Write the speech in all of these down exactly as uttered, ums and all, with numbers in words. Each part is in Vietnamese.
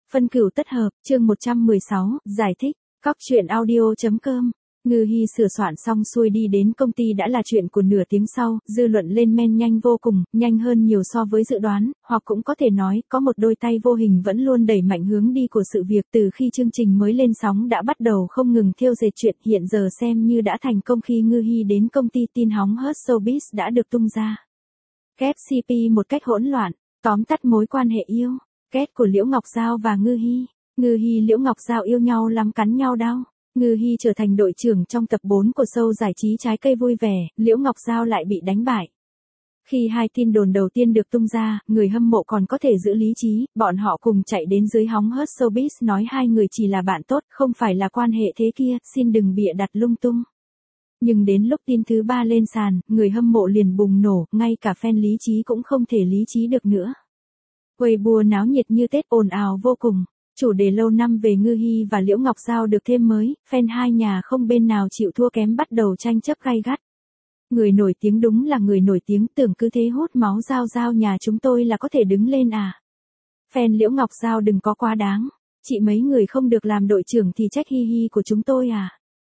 Phân cửu tất hợp, chương một trăm mười sáu, giải thích, cóc truyện audio.com. Ngư Hi sửa soạn xong xuôi đi đến công ty đã là chuyện của nửa tiếng sau, dư luận lên men nhanh vô cùng, nhanh hơn nhiều so với dự đoán, hoặc cũng có thể nói, có một đôi tay vô hình vẫn luôn đẩy mạnh hướng đi của sự việc từ khi chương trình mới lên sóng đã bắt đầu không ngừng thiêu dệt chuyện hiện giờ xem như đã thành công khi Ngư Hi đến công ty tin hóng hớt showbiz đã được tung ra. Kép xê pê một cách hỗn loạn, tóm tắt mối quan hệ yêu, kết của Liễu Ngọc Giao và Ngư Hi. Ngư Hi Liễu Ngọc Giao yêu nhau lắm cắn nhau đau. Ngư Hi trở thành đội trưởng trong tập bốn của show giải trí Trái cây vui vẻ, Liễu Ngọc Giao lại bị đánh bại. Khi hai tin đồn đầu tiên được tung ra, người hâm mộ còn có thể giữ lý trí, bọn họ cùng chạy đến dưới hóng hớt showbiz nói hai người chỉ là bạn tốt, không phải là quan hệ thế kia, xin đừng bịa đặt lung tung. Nhưng đến lúc tin thứ ba lên sàn, người hâm mộ liền bùng nổ, ngay cả fan lý trí cũng không thể lý trí được nữa. Weibo náo nhiệt như Tết ồn ào vô cùng. Chủ đề lâu năm về Ngư Hi và Liễu Ngọc Giao được thêm mới, fan hai nhà không bên nào chịu thua kém bắt đầu tranh chấp gay gắt. Người nổi tiếng đúng là người nổi tiếng, tưởng cứ thế hút máu Giao Giao nhà chúng tôi là có thể đứng lên à. Fan Liễu Ngọc Giao đừng có quá đáng, chị mấy người không được làm đội trưởng thì trách Hi Hi của chúng tôi à.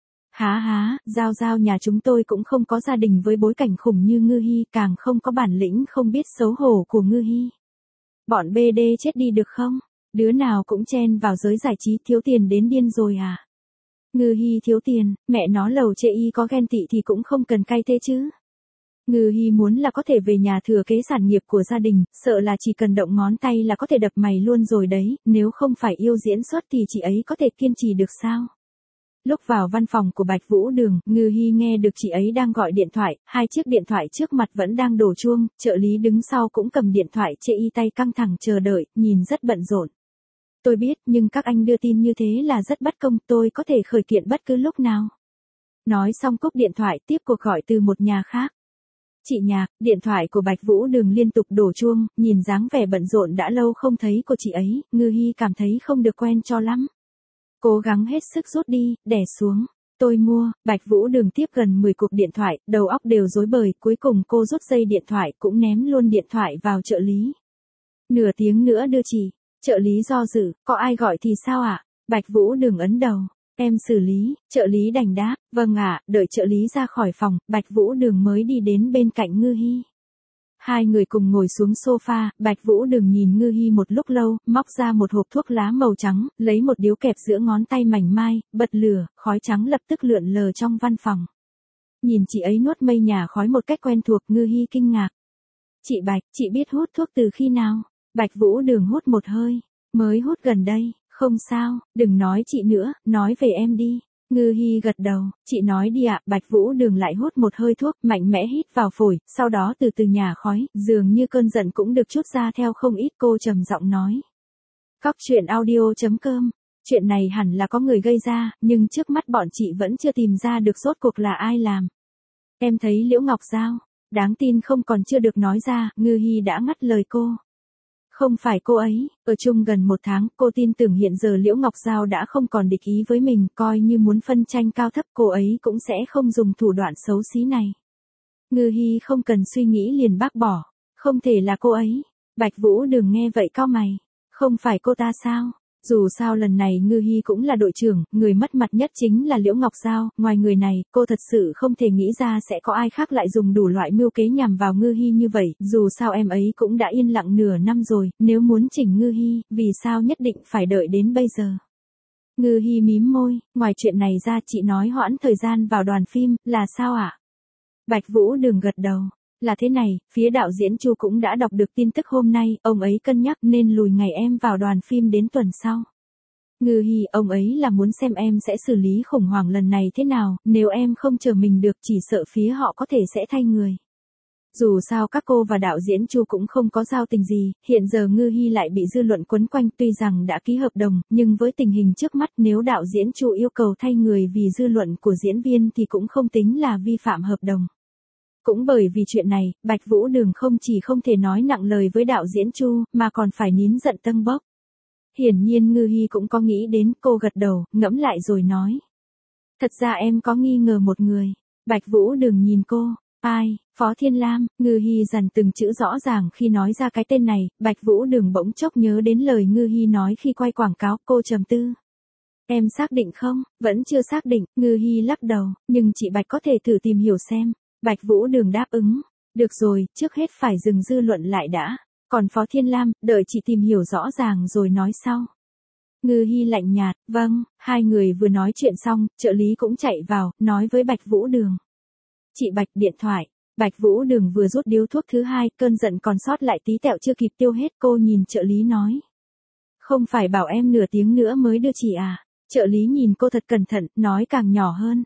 Há há, Giao Giao nhà chúng tôi cũng không có gia đình với bối cảnh khủng như Ngư Hi, càng không có bản lĩnh không biết xấu hổ của Ngư Hi. Bọn bê đê chết đi được không? Đứa nào cũng chen vào giới giải trí, thiếu tiền đến điên rồi à. Ngư Hi thiếu tiền, mẹ nó lầu chê y có ghen tị thì cũng không cần cay thế chứ. Ngư Hi muốn là có thể về nhà thừa kế sản nghiệp của gia đình, sợ là chỉ cần động ngón tay là có thể đập mày luôn rồi đấy, nếu không phải yêu diễn xuất thì chị ấy có thể kiên trì được sao. Lúc vào văn phòng của Bạch Vũ Đường, Ngư Hi nghe được chị ấy đang gọi điện thoại, hai chiếc điện thoại trước mặt vẫn đang đổ chuông, trợ lý đứng sau cũng cầm điện thoại chê y tay căng thẳng chờ đợi, nhìn rất bận rộn. Tôi biết, nhưng các anh đưa tin như thế là rất bất công, tôi có thể khởi kiện bất cứ lúc nào. Nói xong cúp điện thoại tiếp cuộc gọi từ một nhà khác. Chị Nhạc, điện thoại của Bạch Vũ Đường liên tục đổ chuông, nhìn dáng vẻ bận rộn đã lâu không thấy của chị ấy, Ngư Hi cảm thấy không được quen cho lắm. Cố gắng hết sức rút đi, đè xuống. Tôi mua, Bạch Vũ Đường tiếp gần mười cuộc điện thoại, đầu óc đều rối bời, cuối cùng cô rút dây điện thoại cũng ném luôn điện thoại vào trợ lý. Nửa tiếng nữa đưa chị. Trợ lý do dự, có ai gọi thì sao ạ? À? Bạch Vũ Đường ấn đầu. Em xử lý, trợ lý đành đáp, vâng ạ, đợi trợ lý ra khỏi phòng, Bạch Vũ Đường mới đi đến bên cạnh Ngư Hi. Hai người cùng ngồi xuống sofa, Bạch Vũ Đường nhìn Ngư Hi một lúc lâu, móc ra một hộp thuốc lá màu trắng, lấy một điếu kẹp giữa ngón tay mảnh mai, bật lửa, khói trắng lập tức lượn lờ trong văn phòng. Nhìn chị ấy nuốt mây nhà khói một cách quen thuộc, Ngư Hi kinh ngạc. Chị Bạch, chị biết hút thuốc từ khi nào? Bạch Vũ Đường hút một hơi, mới hút gần đây, không sao, đừng nói chị nữa, nói về em đi. Ngư Hi gật đầu, chị nói đi ạ, Bạch Vũ Đường lại hút một hơi thuốc, mạnh mẽ hít vào phổi, sau đó từ từ nhả khói, dường như cơn giận cũng được trút ra theo không ít, cô trầm giọng nói. Cóc truyện audio.com, chuyện này hẳn là có người gây ra, nhưng trước mắt bọn chị vẫn chưa tìm ra được rốt cuộc là ai làm. Em thấy Liễu Ngọc Giao, đáng tin không còn chưa được nói ra, Ngư Hi đã ngắt lời cô. Không phải cô ấy, ở chung gần một tháng, cô tin tưởng hiện giờ Liễu Ngọc Giao đã không còn địch ý với mình, coi như muốn phân tranh cao thấp cô ấy cũng sẽ không dùng thủ đoạn xấu xí này. Ngư Hi không cần suy nghĩ liền bác bỏ, không thể là cô ấy. Bạch Vũ Đường nghe vậy cau mày, không phải cô ta sao? Dù sao lần này Ngư Hi cũng là đội trưởng, người mất mặt nhất chính là Liễu Ngọc Giao, ngoài người này, cô thật sự không thể nghĩ ra sẽ có ai khác lại dùng đủ loại mưu kế nhằm vào Ngư Hi như vậy, dù sao em ấy cũng đã yên lặng nửa năm rồi, nếu muốn chỉnh Ngư Hi, vì sao nhất định phải đợi đến bây giờ? Ngư Hi mím môi, ngoài chuyện này ra chị nói hoãn thời gian vào đoàn phim, là sao ạ? À? Bạch Vũ Đường gật đầu. Là thế này, phía đạo diễn Chu cũng đã đọc được tin tức hôm nay, ông ấy cân nhắc nên lùi ngày em vào đoàn phim đến tuần sau. Ngư Hi, ông ấy là muốn xem em sẽ xử lý khủng hoảng lần này thế nào, nếu em không chờ mình được chỉ sợ phía họ có thể sẽ thay người. Dù sao các cô và đạo diễn Chu cũng không có giao tình gì, hiện giờ Ngư Hi lại bị dư luận quấn quanh, tuy rằng đã ký hợp đồng, nhưng với tình hình trước mắt nếu đạo diễn Chu yêu cầu thay người vì dư luận của diễn viên thì cũng không tính là vi phạm hợp đồng. Cũng bởi vì chuyện này, Bạch Vũ Đường không chỉ không thể nói nặng lời với đạo diễn Chu, mà còn phải nín giận tâng bốc. Hiển nhiên Ngư Hi cũng có nghĩ đến, cô gật đầu, ngẫm lại rồi nói. Thật ra em có nghi ngờ một người. Bạch Vũ Đường nhìn cô, Ai, Phó Thiên Lam, Ngư Hi dằn từng chữ rõ ràng khi nói ra cái tên này, Bạch Vũ Đường bỗng chốc nhớ đến lời Ngư Hi nói khi quay quảng cáo, cô trầm tư. Em xác định không? Vẫn chưa xác định, Ngư Hi lắc đầu, nhưng chị Bạch có thể thử tìm hiểu xem. Bạch Vũ Đường đáp ứng. Được rồi, trước hết phải dừng dư luận lại đã. Còn Phó Thiên Lam, đợi chị tìm hiểu rõ ràng rồi nói sau. Ngư Hi lạnh nhạt, vâng, hai người vừa nói chuyện xong, trợ lý cũng chạy vào, nói với Bạch Vũ Đường. Chị Bạch, điện thoại. Bạch Vũ Đường vừa rút điếu thuốc thứ hai, cơn giận còn sót lại tí tẹo chưa kịp tiêu hết, cô nhìn trợ lý nói. Không phải bảo em nửa tiếng nữa mới đưa chị à? Trợ lý nhìn cô thật cẩn thận, nói càng nhỏ hơn.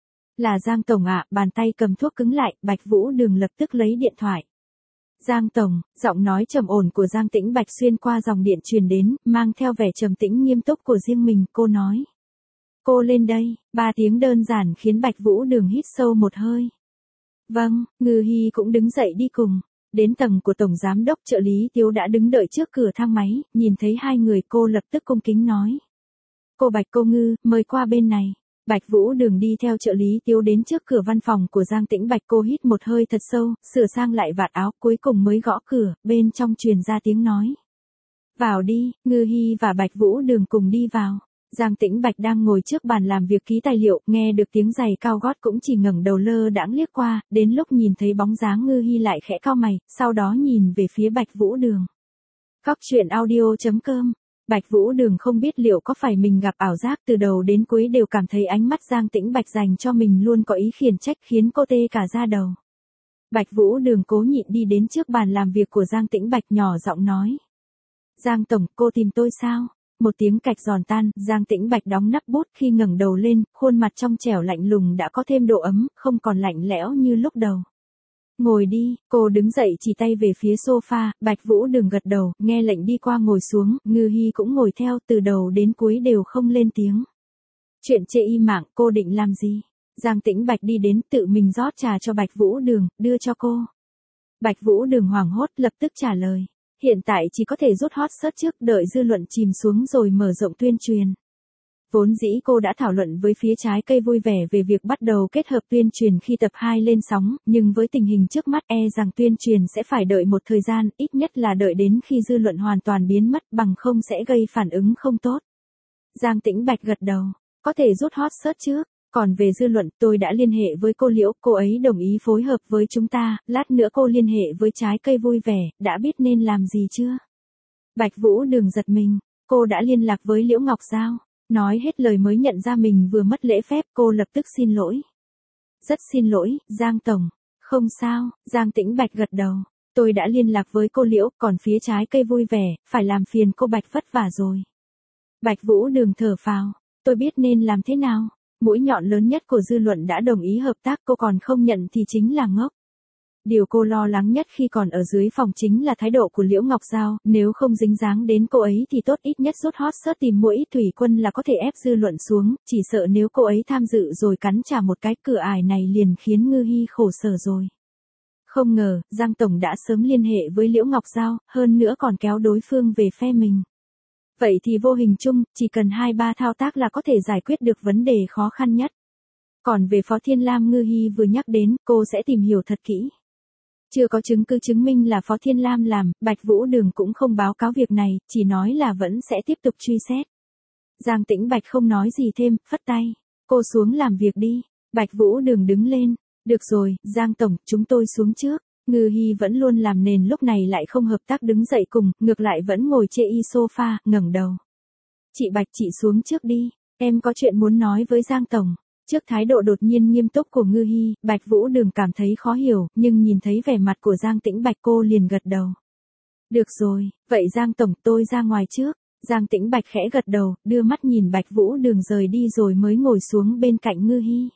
Là Giang Tổng ạ, bàn tay cầm thuốc cứng lại, Bạch Vũ Đường lập tức lấy điện thoại. Giang Tổng, giọng nói trầm ổn của Giang Tĩnh Bạch xuyên qua dòng điện truyền đến, mang theo vẻ trầm tĩnh nghiêm túc của riêng mình, cô nói. Cô lên đây, ba tiếng đơn giản khiến Bạch Vũ Đường hít sâu một hơi. Vâng, Ngư Hi cũng đứng dậy đi cùng. Đến tầng của Tổng Giám đốc, trợ lý Tiếu đã đứng đợi trước cửa thang máy, nhìn thấy hai người cô lập tức cung kính nói. Cô Bạch cô Ngư, mời qua bên này. Bạch Vũ Đường đi theo trợ lý Tiếu đến trước cửa văn phòng của Giang Tĩnh Bạch, cô hít một hơi thật sâu, sửa sang lại vạt áo, cuối cùng mới gõ cửa, bên trong truyền ra tiếng nói. Vào đi, Ngư Hi và Bạch Vũ Đường cùng đi vào. Giang Tĩnh Bạch đang ngồi trước bàn làm việc ký tài liệu, nghe được tiếng giày cao gót cũng chỉ ngẩng đầu lơ đãng liếc qua, đến lúc nhìn thấy bóng dáng Ngư Hi lại khẽ cau mày, sau đó nhìn về phía Bạch Vũ Đường. Cóc truyện audio chấm com. Bạch Vũ Đường không biết liệu có phải mình gặp ảo giác, từ đầu đến cuối đều cảm thấy ánh mắt Giang Tĩnh Bạch dành cho mình luôn có ý khiển trách khiến cô tê cả da đầu. Bạch Vũ Đường cố nhịn đi đến trước bàn làm việc của Giang Tĩnh Bạch, nhỏ giọng nói. Giang Tổng, cô tìm tôi sao? Một tiếng cạch giòn tan, Giang Tĩnh Bạch đóng nắp bút, khi ngẩng đầu lên, khuôn mặt trong trẻo lạnh lùng đã có thêm độ ấm, không còn lạnh lẽo như lúc đầu. Ngồi đi, cô đứng dậy chỉ tay về phía sofa, Bạch Vũ Đường gật đầu, nghe lệnh đi qua ngồi xuống, Ngư Hi cũng ngồi theo, từ đầu đến cuối đều không lên tiếng. Chuyện chê y mạng, cô định làm gì? Giang Tĩnh Bạch đi đến, tự mình rót trà cho Bạch Vũ Đường, đưa cho cô. Bạch Vũ Đường hoảng hốt, lập tức trả lời. Hiện tại chỉ có thể rút hot search trước, đợi dư luận chìm xuống rồi mở rộng tuyên truyền. Vốn dĩ cô đã thảo luận với phía trái cây vui vẻ về việc bắt đầu kết hợp tuyên truyền khi tập hai lên sóng, nhưng với tình hình trước mắt e rằng tuyên truyền sẽ phải đợi một thời gian, ít nhất là đợi đến khi dư luận hoàn toàn biến mất, bằng không sẽ gây phản ứng không tốt. Giang Tĩnh Bạch gật đầu, có thể rút hot search trước, còn về dư luận tôi đã liên hệ với cô Liễu, cô ấy đồng ý phối hợp với chúng ta, lát nữa cô liên hệ với trái cây vui vẻ, đã biết nên làm gì chưa? Bạch Vũ Đường giật mình, cô đã liên lạc với Liễu Ngọc Giao. Nói hết lời mới nhận ra mình vừa mất lễ phép, cô lập tức xin lỗi. Rất xin lỗi, Giang Tổng. Không sao, Giang Tĩnh Bạch gật đầu. Tôi đã liên lạc với cô Liễu, còn phía trái cây vui vẻ, phải làm phiền cô Bạch vất vả rồi. Bạch Vũ Đường thở phào, tôi biết nên làm thế nào. Mũi nhọn lớn nhất của dư luận đã đồng ý hợp tác, cô còn không nhận thì chính là ngốc. Điều cô lo lắng nhất khi còn ở dưới phòng chính là thái độ của Liễu Ngọc Giao, nếu không dính dáng đến cô ấy thì tốt, ít nhất rút hot search tìm mỗi thủy quân là có thể ép dư luận xuống, chỉ sợ nếu cô ấy tham dự rồi cắn trả một cái, cửa ải này liền khiến Ngư Hi khổ sở rồi. Không ngờ, Giang Tổng đã sớm liên hệ với Liễu Ngọc Giao, hơn nữa còn kéo đối phương về phe mình. Vậy thì vô hình chung, chỉ cần hai ba thao tác là có thể giải quyết được vấn đề khó khăn nhất. Còn về Phó Thiên Lam, Ngư Hi vừa nhắc đến, cô sẽ tìm hiểu thật kỹ. Chưa có chứng cứ chứng minh là Phó Thiên Lam làm, Bạch Vũ Đường cũng không báo cáo việc này, chỉ nói là vẫn sẽ tiếp tục truy xét. Giang Tĩnh Bạch không nói gì thêm, phất tay. Cô xuống làm việc đi. Bạch Vũ Đường đứng lên. Được rồi, Giang Tổng, chúng tôi xuống trước. Ngư Hi vẫn luôn làm nền lúc này lại không hợp tác đứng dậy cùng, ngược lại vẫn ngồi chê y sofa, ngẩng đầu. Chị Bạch, chị xuống trước đi. Em có chuyện muốn nói với Giang Tổng. Trước thái độ đột nhiên nghiêm túc của Ngư Hi, Bạch Vũ Đường cảm thấy khó hiểu, nhưng nhìn thấy vẻ mặt của Giang Tĩnh Bạch cô liền gật đầu. Được rồi, vậy Giang Tổng, tôi ra ngoài trước. Giang Tĩnh Bạch khẽ gật đầu, đưa mắt nhìn Bạch Vũ Đường rời đi rồi mới ngồi xuống bên cạnh Ngư Hi.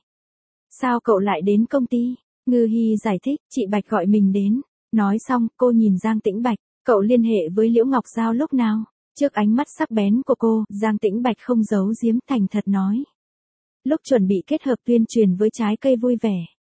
Sao cậu lại đến công ty? Ngư Hi giải thích, chị Bạch gọi mình đến. Nói xong, cô nhìn Giang Tĩnh Bạch, cậu liên hệ với Liễu Ngọc Giao lúc nào? Trước ánh mắt sắc bén của cô, Giang Tĩnh Bạch không giấu giếm, thành thật nói. Lúc chuẩn bị kết hợp tuyên truyền với trái cây vui vẻ.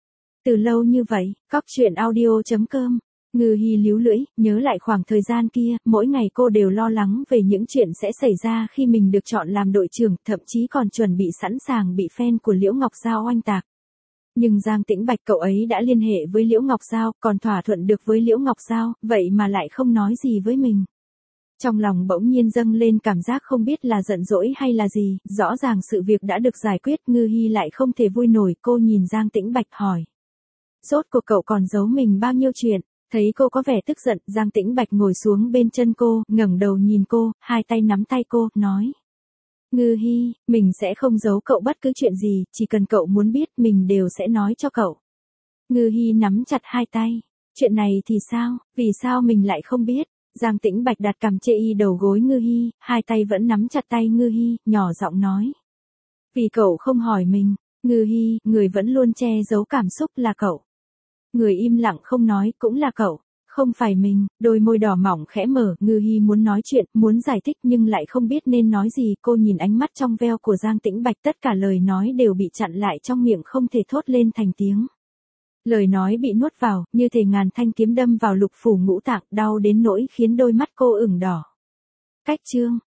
Từ lâu như vậy, cóc truyện audio chấm com. Ngư Hi líu lưỡi, nhớ lại khoảng thời gian kia, mỗi ngày cô đều lo lắng về những chuyện sẽ xảy ra khi mình được chọn làm đội trưởng, thậm chí còn chuẩn bị sẵn sàng bị fan của Liễu Ngọc Giao oanh tạc. Nhưng Giang Tĩnh Bạch cậu ấy đã liên hệ với Liễu Ngọc Giao, còn thỏa thuận được với Liễu Ngọc Giao, vậy mà lại không nói gì với mình. Trong lòng bỗng nhiên dâng lên cảm giác không biết là giận dỗi hay là gì, rõ ràng sự việc đã được giải quyết, Ngư Hi lại không thể vui nổi, cô nhìn Giang Tĩnh Bạch hỏi. Rốt cuộc cậu còn giấu mình bao nhiêu chuyện, thấy cô có vẻ tức giận, Giang Tĩnh Bạch ngồi xuống bên chân cô, ngẩng đầu nhìn cô, hai tay nắm tay cô, nói. Ngư Hi, mình sẽ không giấu cậu bất cứ chuyện gì, chỉ cần cậu muốn biết mình đều sẽ nói cho cậu. Ngư Hi nắm chặt hai tay, chuyện này thì sao, vì sao mình lại không biết? Giang Tĩnh Bạch đặt cằm chê y đầu gối Ngư Hi, hai tay vẫn nắm chặt tay Ngư Hi, nhỏ giọng nói. Vì cậu không hỏi mình, Ngư Hi, người vẫn luôn che giấu cảm xúc là cậu. Người im lặng không nói cũng là cậu, không phải mình, đôi môi đỏ mỏng khẽ mở, Ngư Hi muốn nói chuyện, muốn giải thích nhưng lại không biết nên nói gì, cô nhìn ánh mắt trong veo của Giang Tĩnh Bạch, tất cả lời nói đều bị chặn lại trong miệng không thể thốt lên thành tiếng. Lời nói bị nuốt vào, như thể ngàn thanh kiếm đâm vào lục phủ ngũ tạng, đau đến nỗi khiến đôi mắt cô ửng đỏ. Cách chương